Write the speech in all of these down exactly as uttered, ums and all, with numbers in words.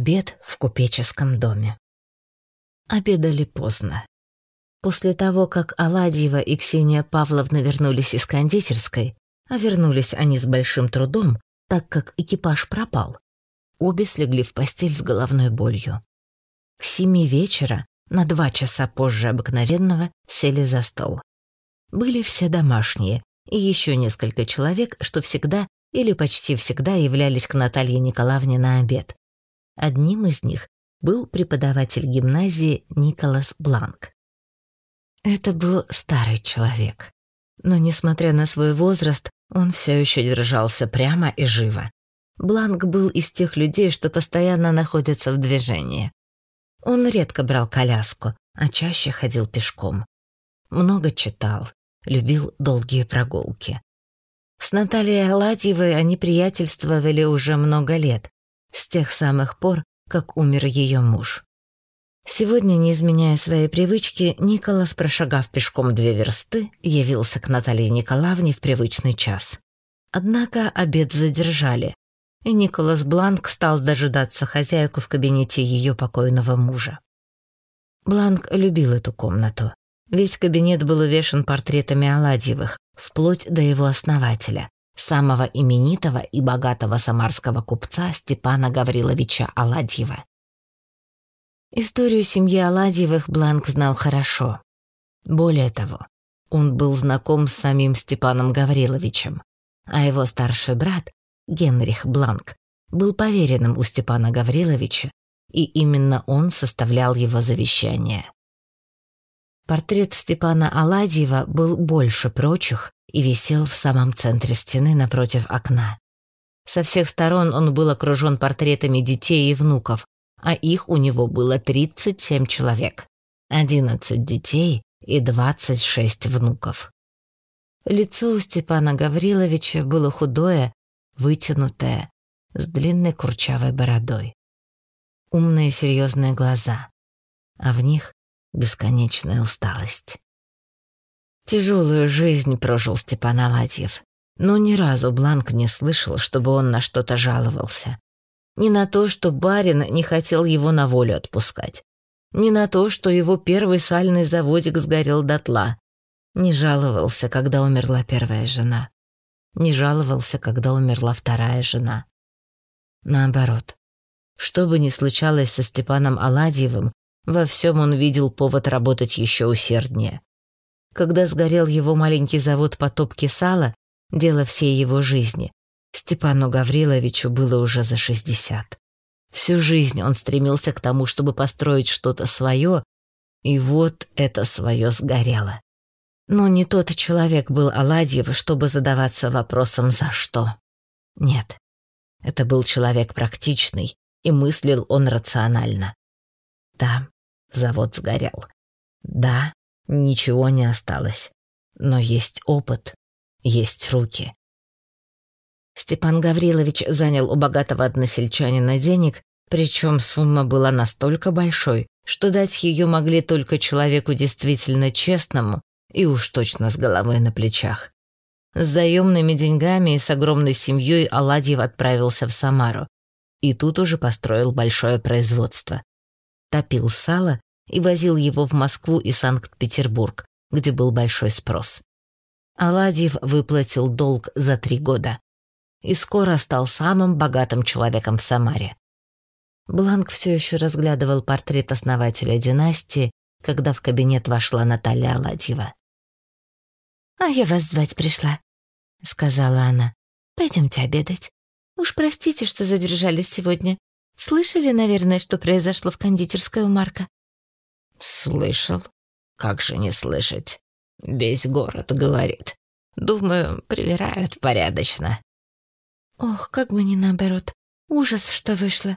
обед в купеческом доме. Обедали поздно. После того, как Аладьева и Ксения Павловна вернулись из кондитерской, а вернулись они с большим трудом, так как экипаж пропал, обе слегли в постель с головной болью. К семи вечера, на два часа позже обыкновенного, сели за стол. Были все домашние, и еще несколько человек, что всегда или почти всегда являлись к Наталье Николаевне на обед. Одним из них был преподаватель гимназии Николас Бланк. Это был старый человек, но, несмотря на свой возраст, он все еще держался прямо и живо. Бланк был из тех людей, что постоянно находятся в движении. Он редко брал коляску, а чаще ходил пешком. Много читал, любил долгие прогулки. С Натальей Аладьевой они приятельствовали уже много лет, с тех самых пор, как умер ее муж. Сегодня, не изменяя своей привычки, Николас, прошагав пешком две версты, явился к Наталье Николаевне в привычный час. Однако обед задержали, и Николас Бланк стал дожидаться хозяйку в кабинете ее покойного мужа. Бланк любил эту комнату. Весь кабинет был увешан портретами Аладьевых, вплоть до его основателя, самого именитого и богатого самарского купца Степана Гавриловича Аладьева. Историю семьи Аладьевых Бланк знал хорошо. Более того, он был знаком с самим Степаном Гавриловичем, а его старший брат, Генрих Бланк, был поверенным у Степана Гавриловича, и именно он составлял его завещание. Портрет Степана Аладьева был больше прочих и висел в самом центре стены напротив окна. Со всех сторон он был окружен портретами детей и внуков, а их у него было тридцать семь человек, одиннадцать детей и двадцать шесть внуков. Лицо у Степана Гавриловича было худое, вытянутое, с длинной курчавой бородой. Умные серьезные глаза, а в них бесконечная усталость. Тяжелую жизнь прожил Степан Аладьев, но ни разу Бланк не слышал, чтобы он на что-то жаловался. Ни на то, что барин не хотел его на волю отпускать, ни на то, что его первый сальный заводик сгорел дотла. Не жаловался, когда умерла первая жена. Не жаловался, когда умерла вторая жена. Наоборот, что бы ни случалось со Степаном Аладьевым, во всем он видел повод работать еще усерднее. Когда сгорел его маленький завод по топке сала, дело всей его жизни, Степану Гавриловичу было уже за шестьдесят. Всю жизнь он стремился к тому, чтобы построить что-то свое, и вот это свое сгорело. Но не тот человек был Аладьев, чтобы задаваться вопросом «за что?». Нет, это был человек практичный, и мыслил он рационально. Да, завод сгорел. Да, ничего не осталось. Но есть опыт, есть руки. Степан Гаврилович занял у богатого односельчанина денег, причем сумма была настолько большой, что дать ее могли только человеку действительно честному и уж точно с головой на плечах. С заемными деньгами и с огромной семьей Аладьев отправился в Самару, и тут уже построил большое производство. Топил сало и возил его в Москву и Санкт-Петербург, где был большой спрос. Аладьев выплатил долг за три года и скоро стал самым богатым человеком в Самаре. Бланк все еще разглядывал портрет основателя династии, когда в кабинет вошла Наталья Аладьева. «А я вас звать пришла», — сказала она. «Пойдемте обедать. Уж простите, что задержались сегодня. Слышали, наверное, что произошло в кондитерской у Марка?» «Слышал. Как же не слышать? Весь город говорит. Думаю, привирают порядочно». «Ох, как бы не наоборот. Ужас, что вышло».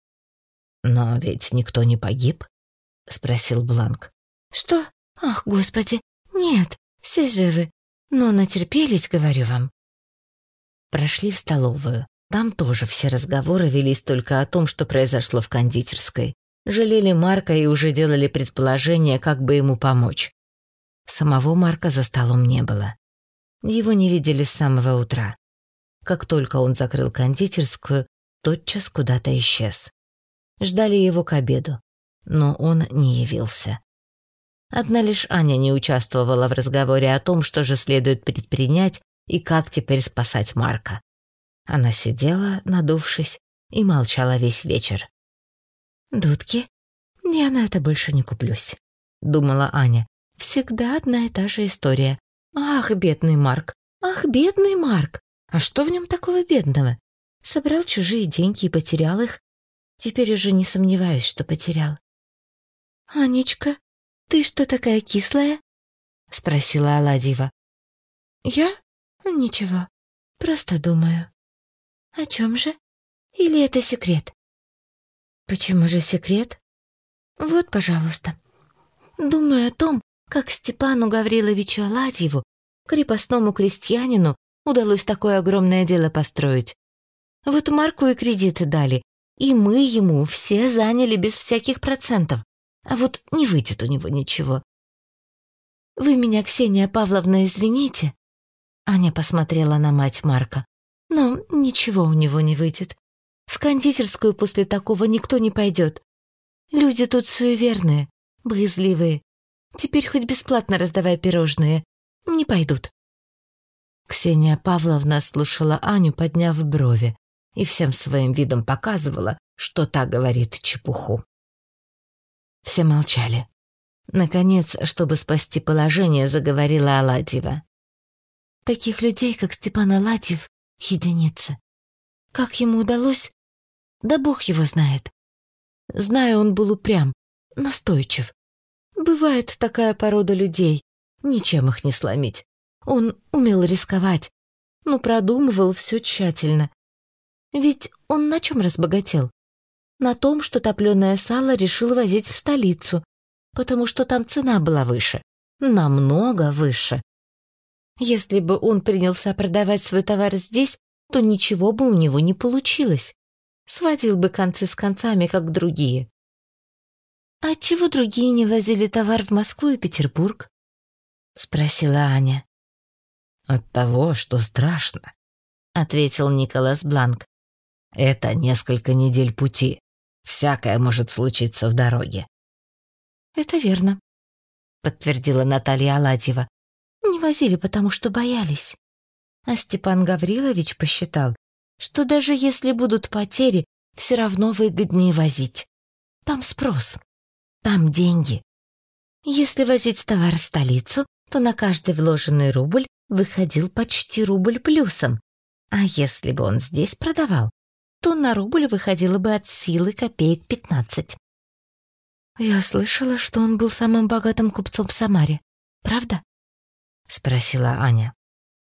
«Но ведь никто не погиб?» — спросил Бланк. «Что? Ах, господи, нет, все живы. Но натерпелись, говорю вам». Прошли в столовую. Там тоже все разговоры велись только о том, что произошло в кондитерской. Жалели Марка и уже делали предположение, как бы ему помочь. Самого Марка за столом не было. Его не видели с самого утра. Как только он закрыл кондитерскую, тотчас куда-то исчез. ждали его к обеду, но он не явился. Одна лишь Аня не участвовала в разговоре о том, что же следует предпринять и как теперь спасать Марка. Она сидела, надувшись, и молчала весь вечер. «Дудки? Я на это больше не куплюсь», — думала Аня. «Всегда одна и та же история. Ах, бедный Марк! Ах, бедный Марк! А что в нем такого бедного? Собрал чужие деньги и потерял их. Теперь уже не сомневаюсь, что потерял». «Анечка, ты что такая кислая?» — спросила Аладьева. «Я? Ничего, просто думаю». «О чем же? Или это секрет?» «Почему же секрет?» «Вот, пожалуйста. Думаю о том, как Степану Гавриловичу Аладьеву, крепостному крестьянину, удалось такое огромное дело построить. Вот Марку и кредиты дали, и мы ему все заняли без всяких процентов, а вот не выйдет у него ничего. Вы меня, Ксения Павловна, извините?» Аня посмотрела на мать Марка. «Но ничего у него не выйдет. В кондитерскую после такого никто не пойдет. Люди тут суеверные, боязливые. Теперь хоть бесплатно раздавай пирожные. Не пойдут». Ксения Павловна слушала Аню, подняв брови, и всем своим видом показывала, что та говорит чепуху. Все молчали. Наконец, чтобы спасти положение, заговорила Аладьева. «Таких людей, как Степан Аладьев, единицы. Как ему удалось? Да бог его знает. Знаю, он был упрям, настойчив. Бывает такая порода людей, ничем их не сломить. Он умел рисковать, но продумывал все тщательно. Ведь он на чем разбогател? На том, что топленое сало решил возить в столицу, потому что там цена была выше, намного выше. Если бы он принялся продавать свой товар здесь, то ничего бы у него не получилось. Сводил бы концы с концами, как другие. «А отчего другие не возили товар в Москву и Петербург?» — спросила Аня. «От того, что страшно», — ответил Николас Бланк. «Это несколько недель пути. Всякое может случиться в дороге». «Это верно», — подтвердила Наталья Аладьева. «Не возили, потому что боялись. А Степан Гаврилович посчитал, что даже если будут потери, все равно выгоднее возить. Там спрос, там деньги. Если возить товар в столицу, то на каждый вложенный рубль выходил почти рубль плюсом. А если бы он здесь продавал, то на рубль выходило бы от силы копеек пятнадцать. «Я слышала, что он был самым богатым купцом в Самаре. Правда?» — спросила Аня.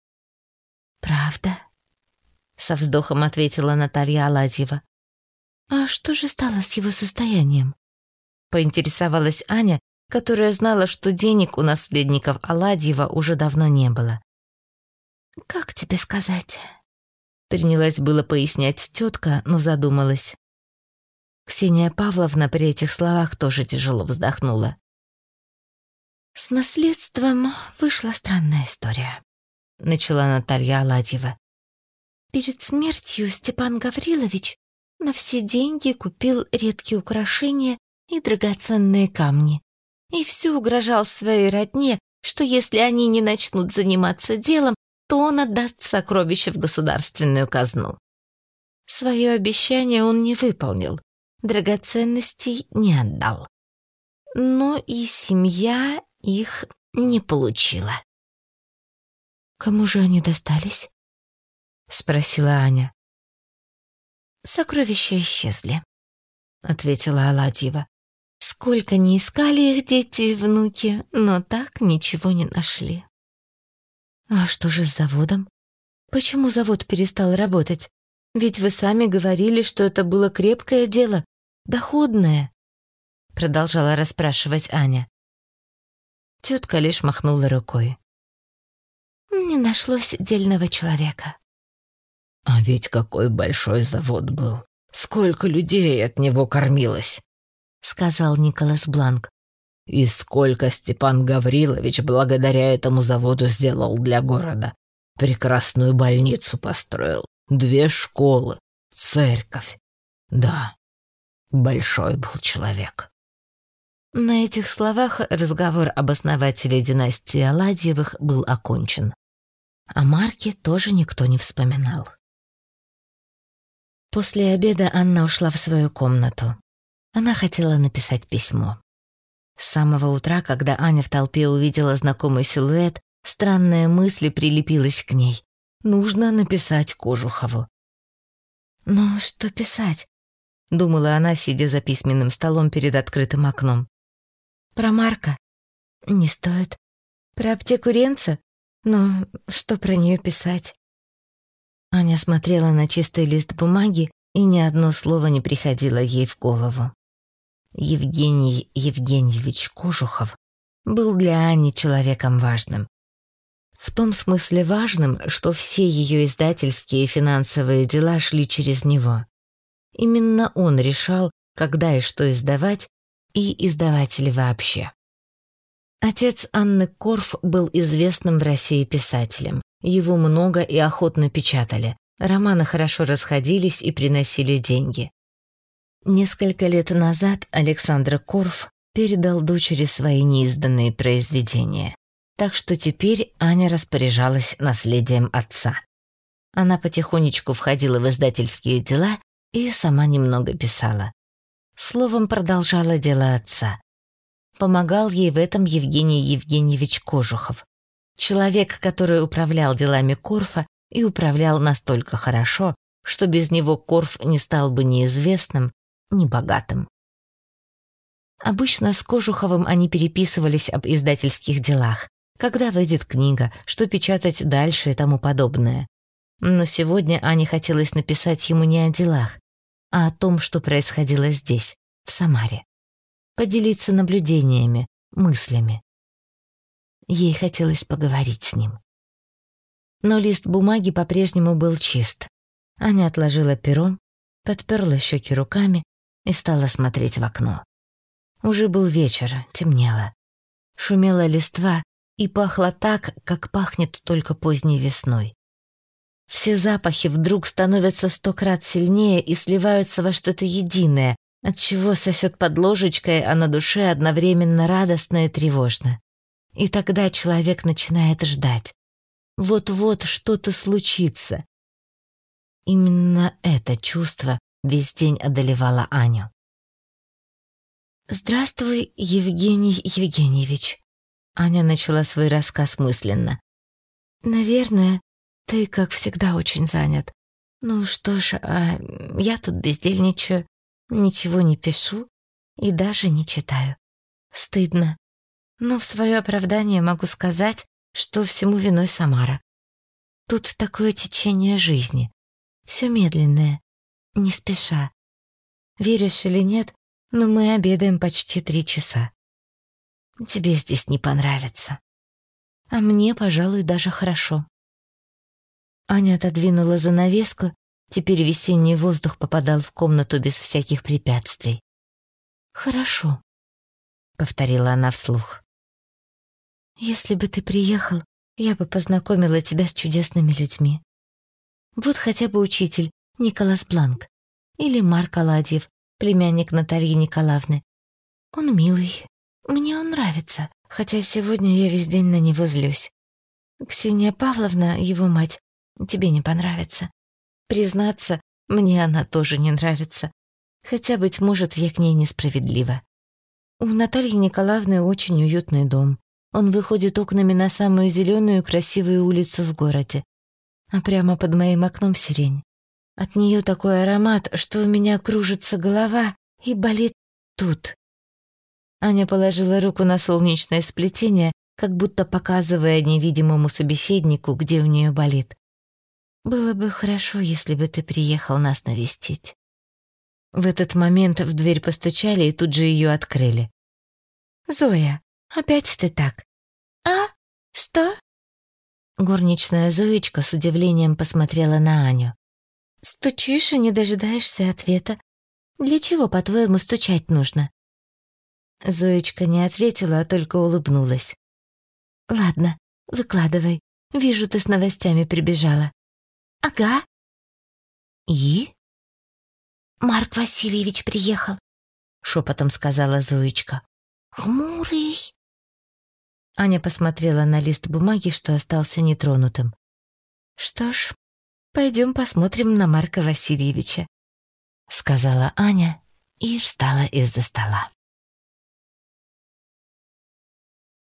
«Правда», — со вздохом ответила Наталья Аладьева. «А что же стало с его состоянием?» — поинтересовалась Аня, которая знала, что денег у наследников Аладьева уже давно не было. «Как тебе сказать?» Принялась было пояснять тетка, но задумалась. Ксения Павловна при этих словах тоже тяжело вздохнула. «С наследством вышла странная история», — начала Наталья Аладьева. «Перед смертью Степан Гаврилович на все деньги купил редкие украшения и драгоценные камни. И все угрожал своей родне, что если они не начнут заниматься делом, то он отдаст сокровища в государственную казну. Свое обещание он не выполнил, драгоценностей не отдал. Но и семья их не получила». «Кому же они достались?» — спросила Аня. «Сокровища исчезли», — ответила Аладьева. «Сколько ни искали их дети и внуки, но так ничего не нашли». «А что же с заводом? Почему завод перестал работать? Ведь вы сами говорили, что это было крепкое дело, доходное», — продолжала расспрашивать Аня. Тетка лишь махнула рукой. «Не нашлось дельного человека». «А ведь какой большой завод был! Сколько людей от него кормилось!» — сказал Николас Бланк. «И сколько Степан Гаврилович благодаря этому заводу сделал для города! Прекрасную больницу построил, две школы, церковь. Да, большой был человек». На этих словах разговор об основателе династии Аладьевых был окончен. О Марке тоже никто не вспоминал. После обеда Анна ушла в свою комнату. Она хотела написать письмо. С самого утра, когда Аня в толпе увидела знакомый силуэт, странная мысль прилепилась к ней. Нужно написать Кожухову. «Но что писать?» — думала она, сидя за письменным столом перед открытым окном. «Про Марка? Не стоит. Про аптеку Ренца? Но что про нее писать?» Аня смотрела на чистый лист бумаги, и ни одно слово не приходило ей в голову. Евгений Евгеньевич Кожухов был для Ани человеком важным. В том смысле важным, что все ее издательские и финансовые дела шли через него. Именно он решал, когда и что издавать, и издаватели вообще. Отец Анны Корф был известным в России писателем. Его много и охотно печатали. Романы хорошо расходились и приносили деньги. Несколько лет назад Александр Корф передал дочери свои неизданные произведения. Так что теперь Аня распоряжалась наследием отца. Она потихонечку входила в издательские дела и сама немного писала. Словом, продолжала дело отца. Помогал ей в этом Евгений Евгеньевич Кожухов. Человек, который управлял делами Корфа и управлял настолько хорошо, что без него Корф не стал бы ни известным, ни богатым. Обычно с Кожуховым они переписывались об издательских делах, когда выйдет книга, что печатать дальше и тому подобное. Но сегодня Ане хотелось написать ему не о делах, а о том, что происходило здесь, в Самаре. Поделиться наблюдениями, мыслями. Ей хотелось поговорить с ним. Но лист бумаги по-прежнему был чист. Аня отложила перо, подперла щеки руками и стала смотреть в окно. Уже был вечер, темнело. Шумела листва и пахло так, как пахнет только поздней весной. Все запахи вдруг становятся сто крат сильнее и сливаются во что-то единое, отчего сосет под ложечкой, а на душе одновременно радостно и тревожно. И тогда человек начинает ждать. Вот-вот что-то случится. Именно это чувство весь день одолевало Аню. «Здравствуй, Евгений Евгеньевич», — Аня начала свой рассказ мысленно. «Наверное, ты, как всегда, очень занят. Ну что ж, а я тут бездельничаю, ничего не пишу и даже не читаю. Стыдно. Но в свое оправдание могу сказать, что всему виной Самара. Тут такое течение жизни. Все медленное, не спеша. Веришь или нет, но мы обедаем почти три часа. Тебе здесь не понравится. А мне, пожалуй, даже хорошо». Аня отодвинула занавеску, теперь весенний воздух попадал в комнату без всяких препятствий. «Хорошо», — повторила она вслух. «Если бы ты приехал, я бы познакомила тебя с чудесными людьми. Вот хотя бы учитель Николас Бланк или Марк Аладьев, племянник Натальи Николаевны. Он милый, мне он нравится, хотя сегодня я весь день на него злюсь. Ксения Павловна, его мать, тебе не понравится. Признаться, мне она тоже не нравится, хотя, быть может, я к ней несправедлива. У Натальи Николаевны очень уютный дом. Он выходит окнами на самую зеленую красивую улицу в городе, а прямо под моим окном сирень. От нее такой аромат, что у меня кружится голова и болит тут». Аня положила руку на солнечное сплетение, как будто показывая невидимому собеседнику, где у нее болит. «Было бы хорошо, если бы ты приехал нас навестить». В этот момент в дверь постучали и тут же ее открыли. «Зоя, опять ты так?» «А? Что?» Горничная Зоечка с удивлением посмотрела на Аню. «Стучишь и не дожидаешься ответа. Для чего, по-твоему, стучать нужно?» Зоечка не ответила, а только улыбнулась. «Ладно, выкладывай. Вижу, ты с новостями прибежала». «Ага». «И?» Марк Васильевич приехал», — шепотом сказала Зоечка. «Хмурый». Аня посмотрела на лист бумаги, что остался нетронутым. «Что ж, пойдем посмотрим на Марка Васильевича», — сказала Аня и встала из-за стола.